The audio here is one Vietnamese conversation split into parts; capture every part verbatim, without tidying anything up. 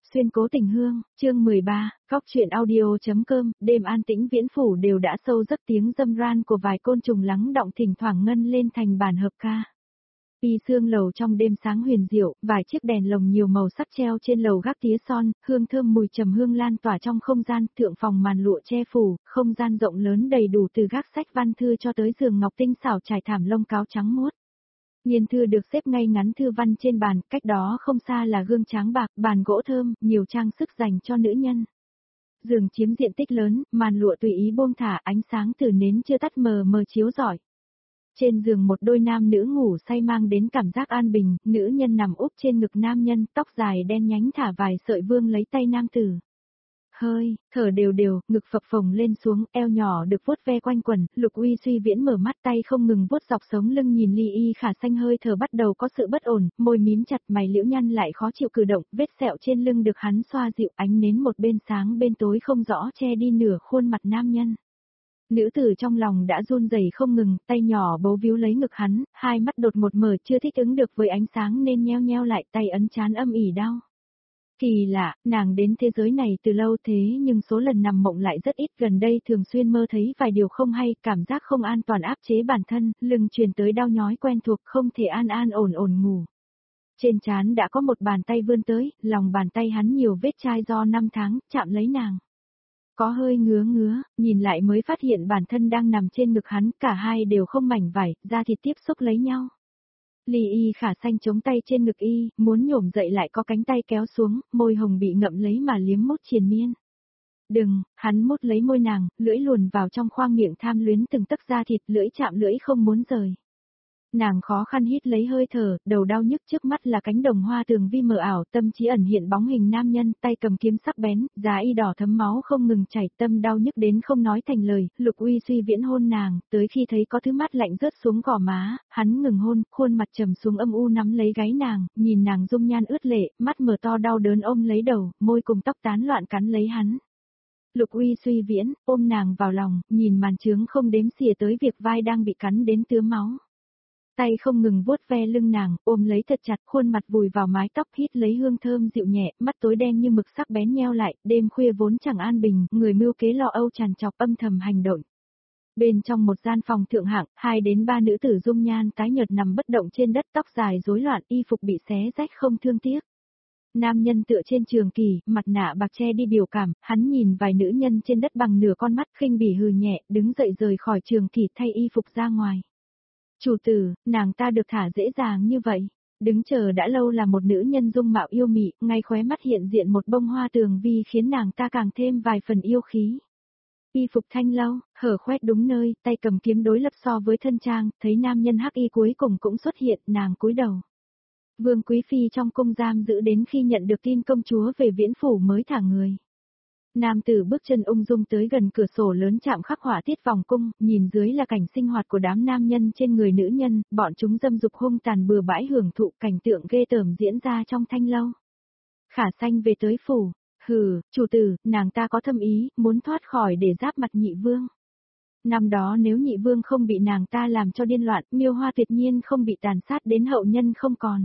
Xuyên cố tình hương, chương mười ba, góc truyện audio.com, đêm an tĩnh viễn phủ đều đã sâu giấc tiếng râm ran của vài côn trùng lắng động thỉnh thoảng ngân lên thành bản hợp ca. Y sương lầu trong đêm sáng huyền diệu, vài chiếc đèn lồng nhiều màu sắc treo trên lầu gác tía son, hương thơm mùi trầm hương lan tỏa trong không gian, thượng phòng màn lụa che phủ, không gian rộng lớn đầy đủ từ gác sách văn thư cho tới giường ngọc tinh xảo trải thảm lông cáo trắng muốt. Nghiên thư được xếp ngay ngắn thư văn trên bàn, cách đó không xa là gương tráng bạc, bàn gỗ thơm, nhiều trang sức dành cho nữ nhân. Giường chiếm diện tích lớn, màn lụa tùy ý buông thả, ánh sáng từ nến chưa tắt mờ mờ chiếu rọi. Trên giường một đôi nam nữ ngủ say mang đến cảm giác an bình, nữ nhân nằm úp trên ngực nam nhân, tóc dài đen nhánh thả vài sợi vương lấy tay nam tử. Hơi, thở đều đều, ngực phập phồng lên xuống, eo nhỏ được vuốt ve quanh quần, Lục Uy Suy Viễn mở mắt, tay không ngừng vuốt dọc sống lưng, nhìn Ly Y Khả Xanh hơi thở bắt đầu có sự bất ổn, môi mím chặt, mày liễu nhăn lại khó chịu cử động, vết sẹo trên lưng được hắn xoa dịu, ánh nến một bên sáng bên tối không rõ che đi nửa khuôn mặt nam nhân. Nữ tử trong lòng đã run rẩy không ngừng, tay nhỏ bấu víu lấy ngực hắn, hai mắt đột một mở chưa thích ứng được với ánh sáng nên nheo nheo lại, tay ấn trán âm ỉ đau. Kỳ lạ, nàng đến thế giới này từ lâu thế nhưng số lần nằm mộng lại rất ít, gần đây thường xuyên mơ thấy vài điều không hay, cảm giác không an toàn áp chế bản thân, lưng truyền tới đau nhói quen thuộc, không thể an an ổn ổn ngủ. Trên trán đã có một bàn tay vươn tới, lòng bàn tay hắn nhiều vết chai do năm tháng, chạm lấy nàng. Có hơi ngứa ngứa, nhìn lại mới phát hiện bản thân đang nằm trên ngực hắn, cả hai đều không mảnh vải, da thịt tiếp xúc lấy nhau. Ly Y Khả Xanh chống tay trên ngực y, muốn nhổm dậy lại có cánh tay kéo xuống, môi hồng bị ngậm lấy mà liếm mút triền miên. Đừng, hắn mút lấy môi nàng, lưỡi luồn vào trong khoang miệng tham luyến từng tấc da thịt, lưỡi chạm lưỡi không muốn rời. Nàng khó khăn hít lấy hơi thở, đầu đau nhức, trước mắt là cánh đồng hoa tường vi mờ ảo, tâm trí ẩn hiện bóng hình nam nhân, tay cầm kiếm sắc bén, giá y đỏ thấm máu không ngừng chảy, tâm đau nhức đến không nói thành lời. Lục Uy Suy Viễn hôn nàng, tới khi thấy có thứ mát lạnh rớt xuống gò má, hắn ngừng hôn, khuôn mặt trầm xuống âm u nắm lấy gáy nàng, nhìn nàng dung nhan ướt lệ, mắt mở to đau đớn ôm lấy đầu, môi cùng tóc tán loạn cắn lấy hắn. Lục Uy Suy Viễn ôm nàng vào lòng, nhìn màn trướng không đếm xỉa tới việc vai đang bị cắn đến tứa máu. Tay không ngừng vuốt ve lưng nàng, ôm lấy thật chặt, khuôn mặt vùi vào mái tóc, hít lấy hương thơm dịu nhẹ, mắt tối đen như mực sắc bén nheo lại, đêm khuya vốn chẳng an bình, người mưu kế lo âu tràn trọc âm thầm hành động. Bên trong một gian phòng thượng hạng, hai đến ba nữ tử dung nhan tái nhợt nằm bất động trên đất, tóc dài rối loạn, y phục bị xé rách không thương tiếc. Nam nhân tựa trên trường kỳ, mặt nạ bạc che đi biểu cảm, hắn nhìn vài nữ nhân trên đất bằng nửa con mắt, khinh bỉ hừ nhẹ, đứng dậy rời khỏi trường kỳ thay y phục ra ngoài. Chủ tử, nàng ta được thả dễ dàng như vậy. Đứng chờ đã lâu là một nữ nhân dung mạo yêu mị, ngay khóe mắt hiện diện một bông hoa tường vi khiến nàng ta càng thêm vài phần yêu khí. Y phục thanh lâu, hở khoét đúng nơi, tay cầm kiếm đối lập so với thân trang, thấy nam nhân hắc y cuối cùng cũng xuất hiện, nàng cúi đầu. Vương quý phi trong cung giam giữ đến khi nhận được tin công chúa về viễn phủ mới thả người. Nam tử bước chân ung dung tới gần cửa sổ lớn chạm khắc họa tiết vòng cung, nhìn dưới là cảnh sinh hoạt của đám nam nhân trên người nữ nhân, bọn chúng dâm dục hung tàn bừa bãi hưởng thụ cảnh tượng ghê tởm diễn ra trong thanh lâu. Khả Xanh về tới phủ, hừ, chủ tử, nàng ta có thâm ý, muốn thoát khỏi để giáp mặt nhị vương. Năm đó nếu nhị vương không bị nàng ta làm cho điên loạn, Miêu Hoa tuyệt nhiên không bị tàn sát đến hậu nhân không còn.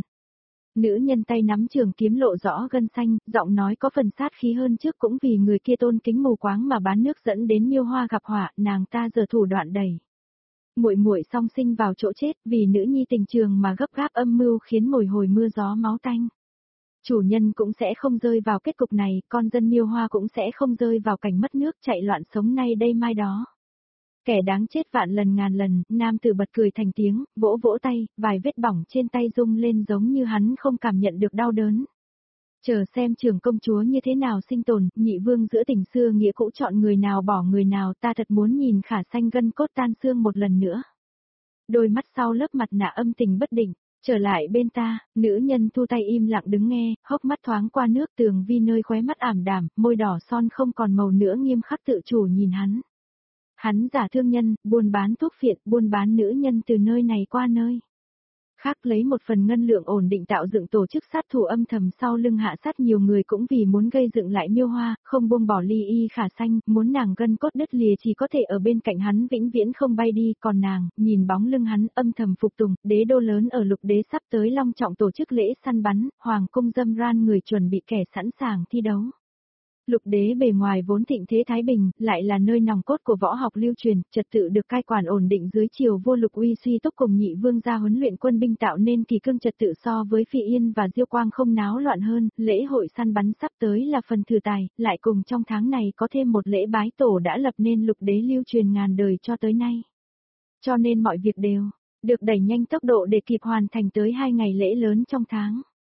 Nữ nhân tay nắm trường kiếm lộ rõ gân xanh, giọng nói có phần sát khí hơn trước, cũng vì người kia tôn kính mù quáng mà bán nước dẫn đến Miêu Hoa gặp họa, nàng ta giờ thủ đoạn đẩy muội muội song sinh vào chỗ chết, vì nữ nhi tình trường mà gấp gáp âm mưu khiến mồi hồi mưa gió máu tanh. Chủ nhân cũng sẽ không rơi vào kết cục này, con dân Miêu Hoa cũng sẽ không rơi vào cảnh mất nước chạy loạn sống nay đây mai đó. Kẻ đáng chết vạn lần ngàn lần, nam tử bật cười thành tiếng, vỗ vỗ tay, vài vết bỏng trên tay rung lên giống như hắn không cảm nhận được đau đớn. Chờ xem trường công chúa như thế nào sinh tồn, nhị vương giữa tình xưa nghĩa cũ chọn người nào bỏ người nào, ta thật muốn nhìn Khả Xanh gân cốt tan xương một lần nữa. Đôi mắt sau lớp mặt nạ âm tình bất định, trở lại bên ta, nữ nhân thu tay im lặng đứng nghe, hốc mắt thoáng qua nước tường vi nơi khóe mắt ảm đạm, môi đỏ son không còn màu nữa nghiêm khắc tự chủ nhìn hắn. Hắn giả thương nhân, buôn bán thuốc phiện, buôn bán nữ nhân từ nơi này qua nơi khác lấy một phần ngân lượng ổn định tạo dựng tổ chức sát thủ âm thầm sau lưng hạ sát nhiều người cũng vì muốn gây dựng lại Miêu Hoa, không buông bỏ Ly Y Khả Sanh, muốn nàng gân cốt đứt lìa chỉ có thể ở bên cạnh hắn vĩnh viễn không bay đi, còn nàng, nhìn bóng lưng hắn âm thầm phục tùng, đế đô lớn ở lục đế sắp tới long trọng tổ chức lễ săn bắn, hoàng cung dâm ran người chuẩn bị kẻ sẵn sàng thi đấu. Lục đế bề ngoài vốn thịnh thế Thái Bình, lại là nơi nòng cốt của võ học lưu truyền, trật tự được cai quản ổn định dưới triều vua Lục Uy suy túc cùng nhị vương gia huấn luyện quân binh tạo nên kỳ cương trật tự so với Phi Yên và Diêu Quang không náo loạn hơn, lễ hội săn bắn sắp tới là phần thử tài, lại cùng trong tháng này có thêm một lễ bái tổ đã lập nên lục đế lưu truyền ngàn đời cho tới nay. Cho nên mọi việc đều được đẩy nhanh tốc độ để kịp hoàn thành tới hai ngày lễ lớn trong tháng.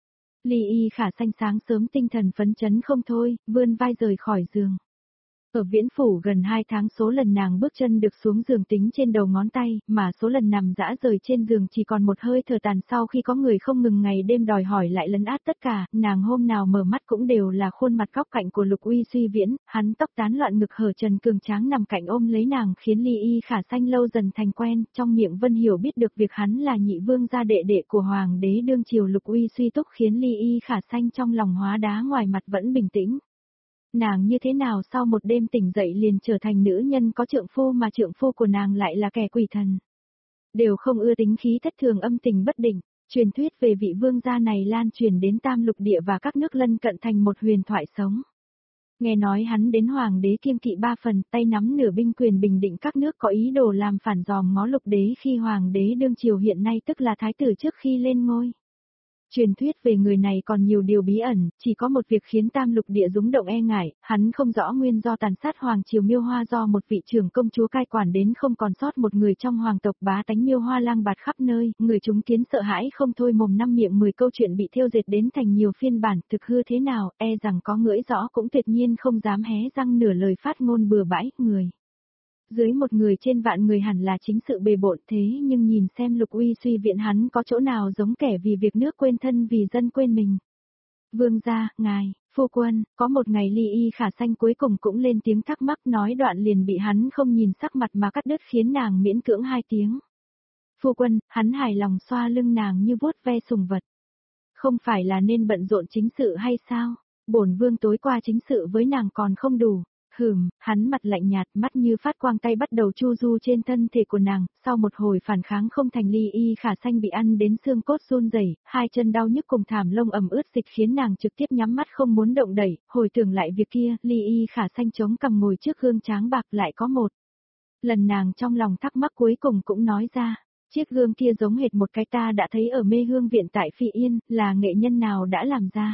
Ly Y Khả Sanh sáng sớm tinh thần phấn chấn không thôi, vươn vai rời khỏi giường. Ở viễn phủ gần hai tháng số lần nàng bước chân được xuống giường tính trên đầu ngón tay, mà số lần nằm dã rời trên giường chỉ còn một hơi thở tàn sau khi có người không ngừng ngày đêm đòi hỏi lại lấn át tất cả, nàng hôm nào mở mắt cũng đều là khuôn mặt góc cạnh của Lục Uy suy viễn, hắn tóc tán loạn ngực hở trần cường tráng nằm cạnh ôm lấy nàng khiến Ly Y Khả Sanh lâu dần thành quen, trong miệng Vân Hiểu biết được việc hắn là nhị vương gia đệ đệ của hoàng đế đương triều Lục Uy suy túc khiến Ly Y Khả Sanh trong lòng hóa đá ngoài mặt vẫn bình tĩnh. Nàng như thế nào sau một đêm tỉnh dậy liền trở thành nữ nhân có trượng phu mà trượng phu của nàng lại là kẻ quỷ thần. Đều không ưa tính khí thất thường âm tình bất định, truyền thuyết về vị vương gia này lan truyền đến tam lục địa và các nước lân cận thành một huyền thoại sống. Nghe nói hắn đến hoàng đế kiêng kỵ ba phần tay nắm nửa binh quyền bình định các nước có ý đồ làm phản dòm ngó lục đế khi hoàng đế đương triều hiện nay tức là thái tử trước khi lên ngôi. Truyền thuyết về người này còn nhiều điều bí ẩn, chỉ có một việc khiến tam lục địa rúng động e ngại, hắn không rõ nguyên do tàn sát hoàng triều Miêu Hoa do một vị trưởng công chúa cai quản đến không còn sót một người trong hoàng tộc bá tánh Miêu Hoa lang bạt khắp nơi, người chúng kiến sợ hãi không thôi mồm năm miệng mười câu chuyện bị thêu dệt đến thành nhiều phiên bản, thực hư thế nào, e rằng có ngửi rõ cũng tuyệt nhiên không dám hé răng nửa lời phát ngôn bừa bãi, người. Dưới một người trên vạn người hẳn là chính sự bề bộn thế nhưng nhìn xem Lục Uy suy viện hắn có chỗ nào giống kẻ vì việc nước quên thân vì dân quên mình. Vương gia, ngài, phu quân, có một ngày Ly Y Khả Sanh cuối cùng cũng lên tiếng thắc mắc nói đoạn liền bị hắn không nhìn sắc mặt mà cắt đứt khiến nàng miễn cưỡng hai tiếng. Phu quân, hắn hài lòng xoa lưng nàng như vuốt ve sùng vật. Không phải là nên bận rộn chính sự hay sao? Bổn vương tối qua chính sự với nàng còn không đủ. Hừm, hắn mặt lạnh nhạt, mắt như phát quang tay bắt đầu chu du trên thân thể của nàng, sau một hồi phản kháng không thành Ly Y Khả Sanh bị ăn đến xương cốt run rẩy, hai chân đau nhức cùng thảm lông ẩm ướt dịch khiến nàng trực tiếp nhắm mắt không muốn động đẩy, hồi tưởng lại việc kia, Ly Y Khả Sanh chống cằm ngồi trước gương tráng bạc lại có một. Lần nàng trong lòng thắc mắc cuối cùng cũng nói ra, chiếc gương kia giống hệt một cái ta đã thấy ở mê hương viện tại Phi Yên, là nghệ nhân nào đã làm ra.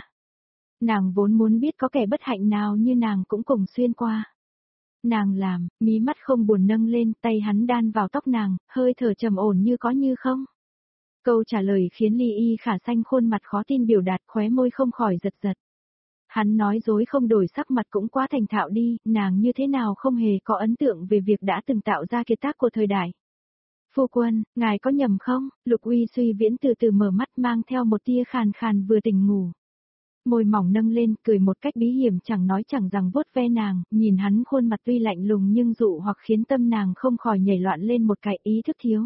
Nàng vốn muốn biết có kẻ bất hạnh nào như nàng cũng cùng xuyên qua. Nàng làm, mí mắt không buồn nâng lên, tay hắn đan vào tóc nàng, hơi thở trầm ổn như có như không. Câu trả lời khiến Ly Y Khả Sanh khuôn mặt khó tin biểu đạt, khóe môi không khỏi giật giật. Hắn nói dối không đổi sắc mặt cũng quá thành thạo đi, nàng như thế nào không hề có ấn tượng về việc đã từng tạo ra kiệt tác của thời đại. Phu quân, ngài có nhầm không? Lục Uy suy viễn từ từ mở mắt mang theo một tia khàn khàn vừa tỉnh ngủ. Môi mỏng nâng lên, cười một cách bí hiểm chẳng nói chẳng rằng vuốt ve nàng, nhìn hắn khuôn mặt tuy lạnh lùng nhưng dụ hoặc khiến tâm nàng không khỏi nhảy loạn lên một cái ý thức thiếu.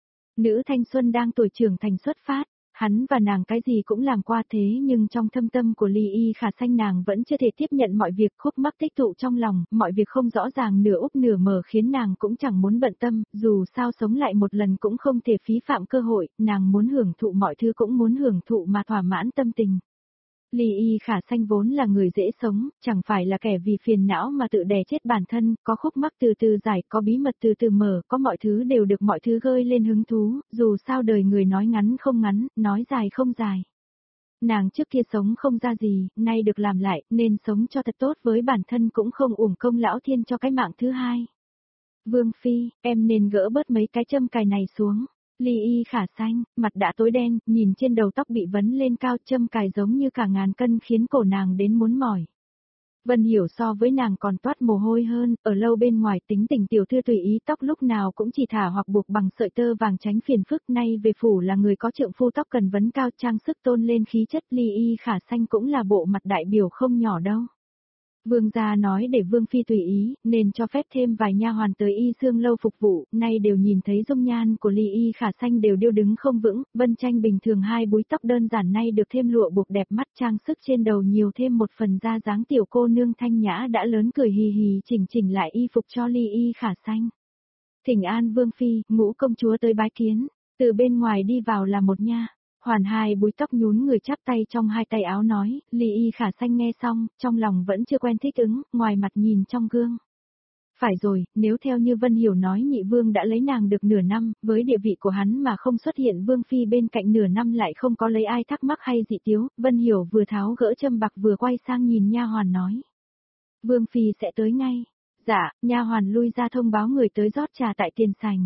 Nữ thanh xuân đang tuổi trưởng thành xuất phát, hắn và nàng cái gì cũng làm qua thế nhưng trong thâm tâm của Ly Y Khả Sanh nàng vẫn chưa thể tiếp nhận mọi việc khúc mắc tích tụ trong lòng, mọi việc không rõ ràng nửa úp nửa mở khiến nàng cũng chẳng muốn bận tâm, dù sao sống lại một lần cũng không thể phí phạm cơ hội, nàng muốn hưởng thụ mọi thứ cũng muốn hưởng thụ mà thỏa mãn tâm tình. Ly Y Khả Sanh vốn là người dễ sống, chẳng phải là kẻ vì phiền não mà tự đè chết bản thân, có khúc mắc từ từ giải, có bí mật từ từ mở, có mọi thứ đều được mọi thứ gơi lên hứng thú, dù sao đời người nói ngắn không ngắn, nói dài không dài. Nàng trước kia sống không ra gì, nay được làm lại, nên sống cho thật tốt với bản thân cũng không uổng công lão thiên cho cái mạng thứ hai. Vương Phi, em nên gỡ bớt mấy cái châm cài này xuống. Ly Y Khả Sanh, mặt đã tối đen, nhìn trên đầu tóc bị vấn lên cao châm cài giống như cả ngàn cân khiến cổ nàng đến muốn mỏi. Vân Hiểu so với nàng còn toát mồ hôi hơn, ở lâu bên ngoài tính tình tiểu thư tùy ý tóc lúc nào cũng chỉ thả hoặc buộc bằng sợi tơ vàng tránh phiền phức, nay về phủ là người có trượng phu tóc cần vấn cao trang sức tôn lên khí chất. Ly Y Khả Sanh cũng là bộ mặt đại biểu không nhỏ đâu. Vương gia nói để Vương Phi tùy ý, nên cho phép thêm vài nha hoàn tới Y Xương lâu phục vụ, nay đều nhìn thấy dung nhan của Ly Y Khả Sanh đều điêu đứng không vững, Vân Tranh bình thường hai búi tóc đơn giản nay được thêm lụa buộc đẹp mắt, trang sức trên đầu nhiều thêm một phần da dáng tiểu cô nương thanh nhã đã lớn cười hì hì chỉnh chỉnh lại y phục cho Ly Y Khả Sanh. Thỉnh an Vương Phi, ngũ công chúa tới bái kiến, từ bên ngoài đi vào là một nha. Hoàn hai búi tóc nhún người chắp tay trong hai tay áo nói, Ly Y Khả Sanh nghe xong, trong lòng vẫn chưa quen thích ứng, ngoài mặt nhìn trong gương. Phải rồi, nếu theo như Vân Hiểu nói nhị vương đã lấy nàng được nửa năm, với địa vị của hắn mà không xuất hiện Vương Phi bên cạnh nửa năm lại không có lấy ai thắc mắc hay dị tiếu, Vân Hiểu vừa tháo gỡ châm bạc vừa quay sang nhìn nha hoàn nói. Vương Phi sẽ tới ngay. Dạ, nha hoàn lui ra thông báo người tới rót trà tại tiền sảnh.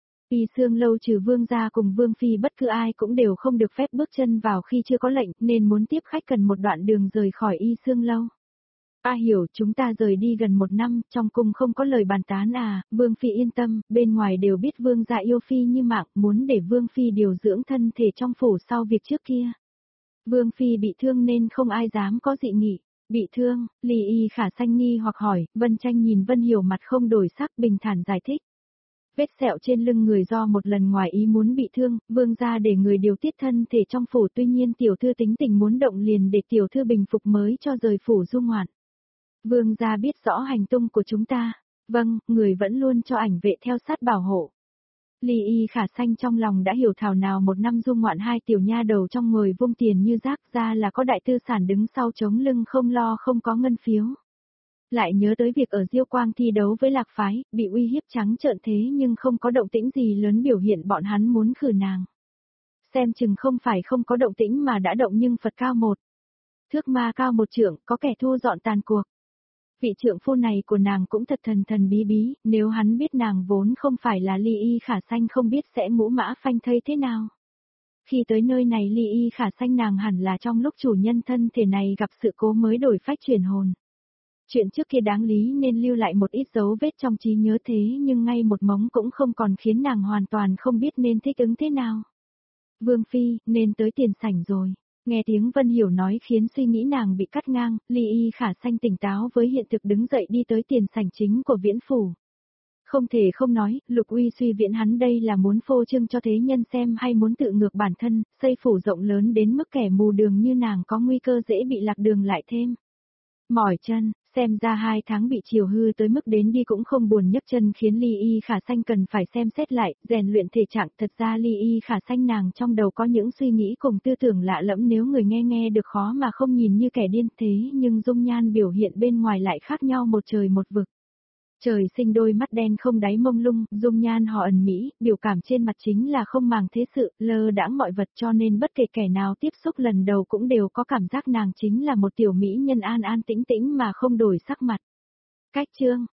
Y Xương lâu trừ Vương gia cùng Vương Phi bất cứ ai cũng đều không được phép bước chân vào khi chưa có lệnh, nên muốn tiếp khách cần một đoạn đường rời khỏi Y Xương lâu. A hiểu, chúng ta rời đi gần một năm, trong cung không có lời bàn tán à, Vương Phi yên tâm, bên ngoài đều biết Vương gia yêu Phi như mạng, muốn để Vương Phi điều dưỡng thân thể trong phủ sau việc trước kia. Vương Phi bị thương nên không ai dám có dị nghị. Bị thương, Ly Y Khả Sanh nghi hoặc hỏi, Vân Tranh nhìn Vân Hiểu mặt không đổi sắc bình thản giải thích. Vết sẹo trên lưng người do một lần ngoài ý muốn bị thương, Vương gia để người điều tiết thân thể trong phủ, tuy nhiên tiểu thư tính tình muốn động liền để tiểu thư bình phục mới cho rời phủ du ngoạn. Vương gia biết rõ hành tung của chúng ta. Vâng, người vẫn luôn cho ảnh vệ theo sát bảo hộ. Ly Y Khả Sanh trong lòng đã hiểu thảo nào một năm du ngoạn hai tiểu nha đầu trong người vung tiền như rác ra là có đại tư sản đứng sau chống lưng không lo không có ngân phiếu. Lại nhớ tới việc ở Diêu Quang thi đấu với Lạc Phái, bị uy hiếp trắng trợn thế nhưng không có động tĩnh gì lớn biểu hiện bọn hắn muốn khử nàng. Xem chừng không phải không có động tĩnh mà đã động nhưng Phật cao một thước ma cao một trượng, có kẻ thu dọn tàn cuộc. Vị trượng phu này của nàng cũng thật thần thần bí bí, nếu hắn biết nàng vốn không phải là Ly Y Khả Sanh không biết sẽ ngũ mã phanh thây thế nào. Khi tới nơi này Ly Y Khả Sanh nàng hẳn là trong lúc chủ nhân thân thể này gặp sự cố mới đổi phách chuyển hồn. Chuyện trước kia đáng lý nên lưu lại một ít dấu vết trong trí nhớ thế nhưng ngay một mống cũng không còn khiến nàng hoàn toàn không biết nên thích ứng thế nào. Vương Phi, nên tới tiền sảnh rồi. Nghe tiếng Vân Hiểu nói khiến suy nghĩ nàng bị cắt ngang, Ly Y Khả Sanh tỉnh táo với hiện thực đứng dậy đi tới tiền sảnh chính của Viễn Phủ. Không thể không nói, Lục Uy suy viễn hắn đây là muốn phô trương cho thế nhân xem hay muốn tự ngược bản thân, xây phủ rộng lớn đến mức kẻ mù đường như nàng có nguy cơ dễ bị lạc đường lại thêm. Mỏi chân, xem ra hai tháng bị chiều hư tới mức đến đi cũng không buồn nhấc chân khiến Ly Y Khả Sanh cần phải xem xét lại, rèn luyện thể trạng. Thật ra Ly Y Khả Sanh nàng trong đầu có những suy nghĩ cùng tư tưởng lạ lẫm nếu người nghe nghe được khó mà không nhìn như kẻ điên thế nhưng dung nhan biểu hiện bên ngoài lại khác nhau một trời một vực. Trời sinh đôi mắt đen không đáy mông lung, dung nhan họ ẩn mỹ, biểu cảm trên mặt chính là không màng thế sự, lơ đãng mọi vật cho nên bất kể kẻ nào tiếp xúc lần đầu cũng đều có cảm giác nàng chính là một tiểu mỹ nhân an an tĩnh tĩnh mà không đổi sắc mặt. Cách chương